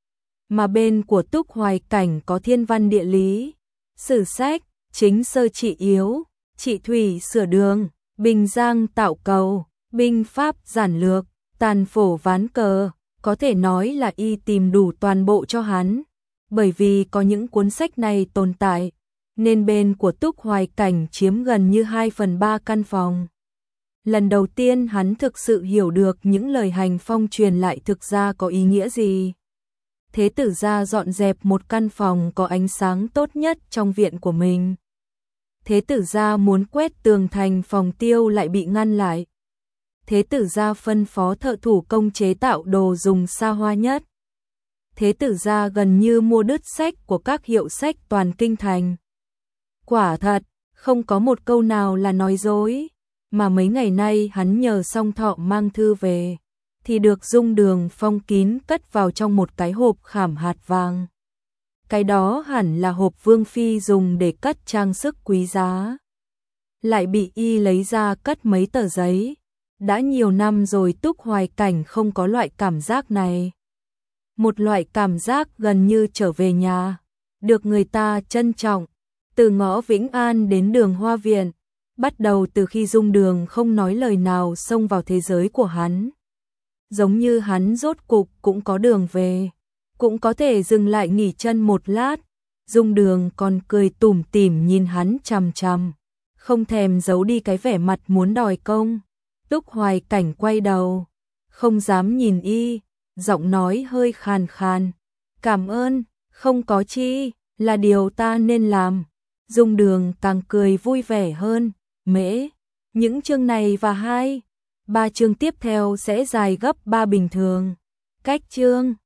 Mà bên của Túc Hoài Cảnh có thiên văn địa lý, sử sách, chính sơ trị yếu, trị thủy sửa đường, bình giang tạo cầu, binh pháp giản lược, tàn phổ ván cờ, có thể nói là y tìm đủ toàn bộ cho hắn. Bởi vì có những cuốn sách này tồn tại, nên bên của Túc Hoài Cảnh chiếm gần như hai phần ba căn phòng. Lần đầu tiên hắn thực sự hiểu được những lời hành phong truyền lại thực ra có ý nghĩa gì. Thế tử gia dọn dẹp một căn phòng có ánh sáng tốt nhất trong viện của mình. Thế tử gia muốn quét tường thành phòng tiêu lại bị ngăn lại. Thế tử gia phân phó thợ thủ công chế tạo đồ dùng xa hoa nhất. Thế tử gia gần như mua đứt sách của các hiệu sách toàn kinh thành. Quả thật, không có một câu nào là nói dối, mà mấy ngày nay hắn nhờ Song Thọ mang thư về, thì được Dung Đường phong kín cất vào trong một cái hộp khảm hạt vàng. Cái đó hẳn là hộp Vương Phi dùng để cất trang sức quý giá. Lại bị y lấy ra cất mấy tờ giấy. Đã nhiều năm rồi Túc Hoài Cảnh không có loại cảm giác này. Một loại cảm giác gần như trở về nhà. được người ta trân trọng. Từ ngõ Vĩnh An đến đường Hoa Viện, bắt đầu từ khi Dung Đường không nói lời nào xông vào thế giới của hắn. Giống như hắn rốt cục cũng có đường về, cũng có thể dừng lại nghỉ chân một lát. Dung Đường còn cười tủm tỉm nhìn hắn chằm chằm, không thèm giấu đi cái vẻ mặt muốn đòi công. Túc Hoài Cảnh quay đầu, không dám nhìn y, giọng nói hơi khàn khàn. Cảm ơn, không có chi, là điều ta nên làm. Dung Đường càng cười vui vẻ hơn. Mễ, những chương này và hai, ba chương tiếp theo sẽ dài gấp ba bình thường. Cách chương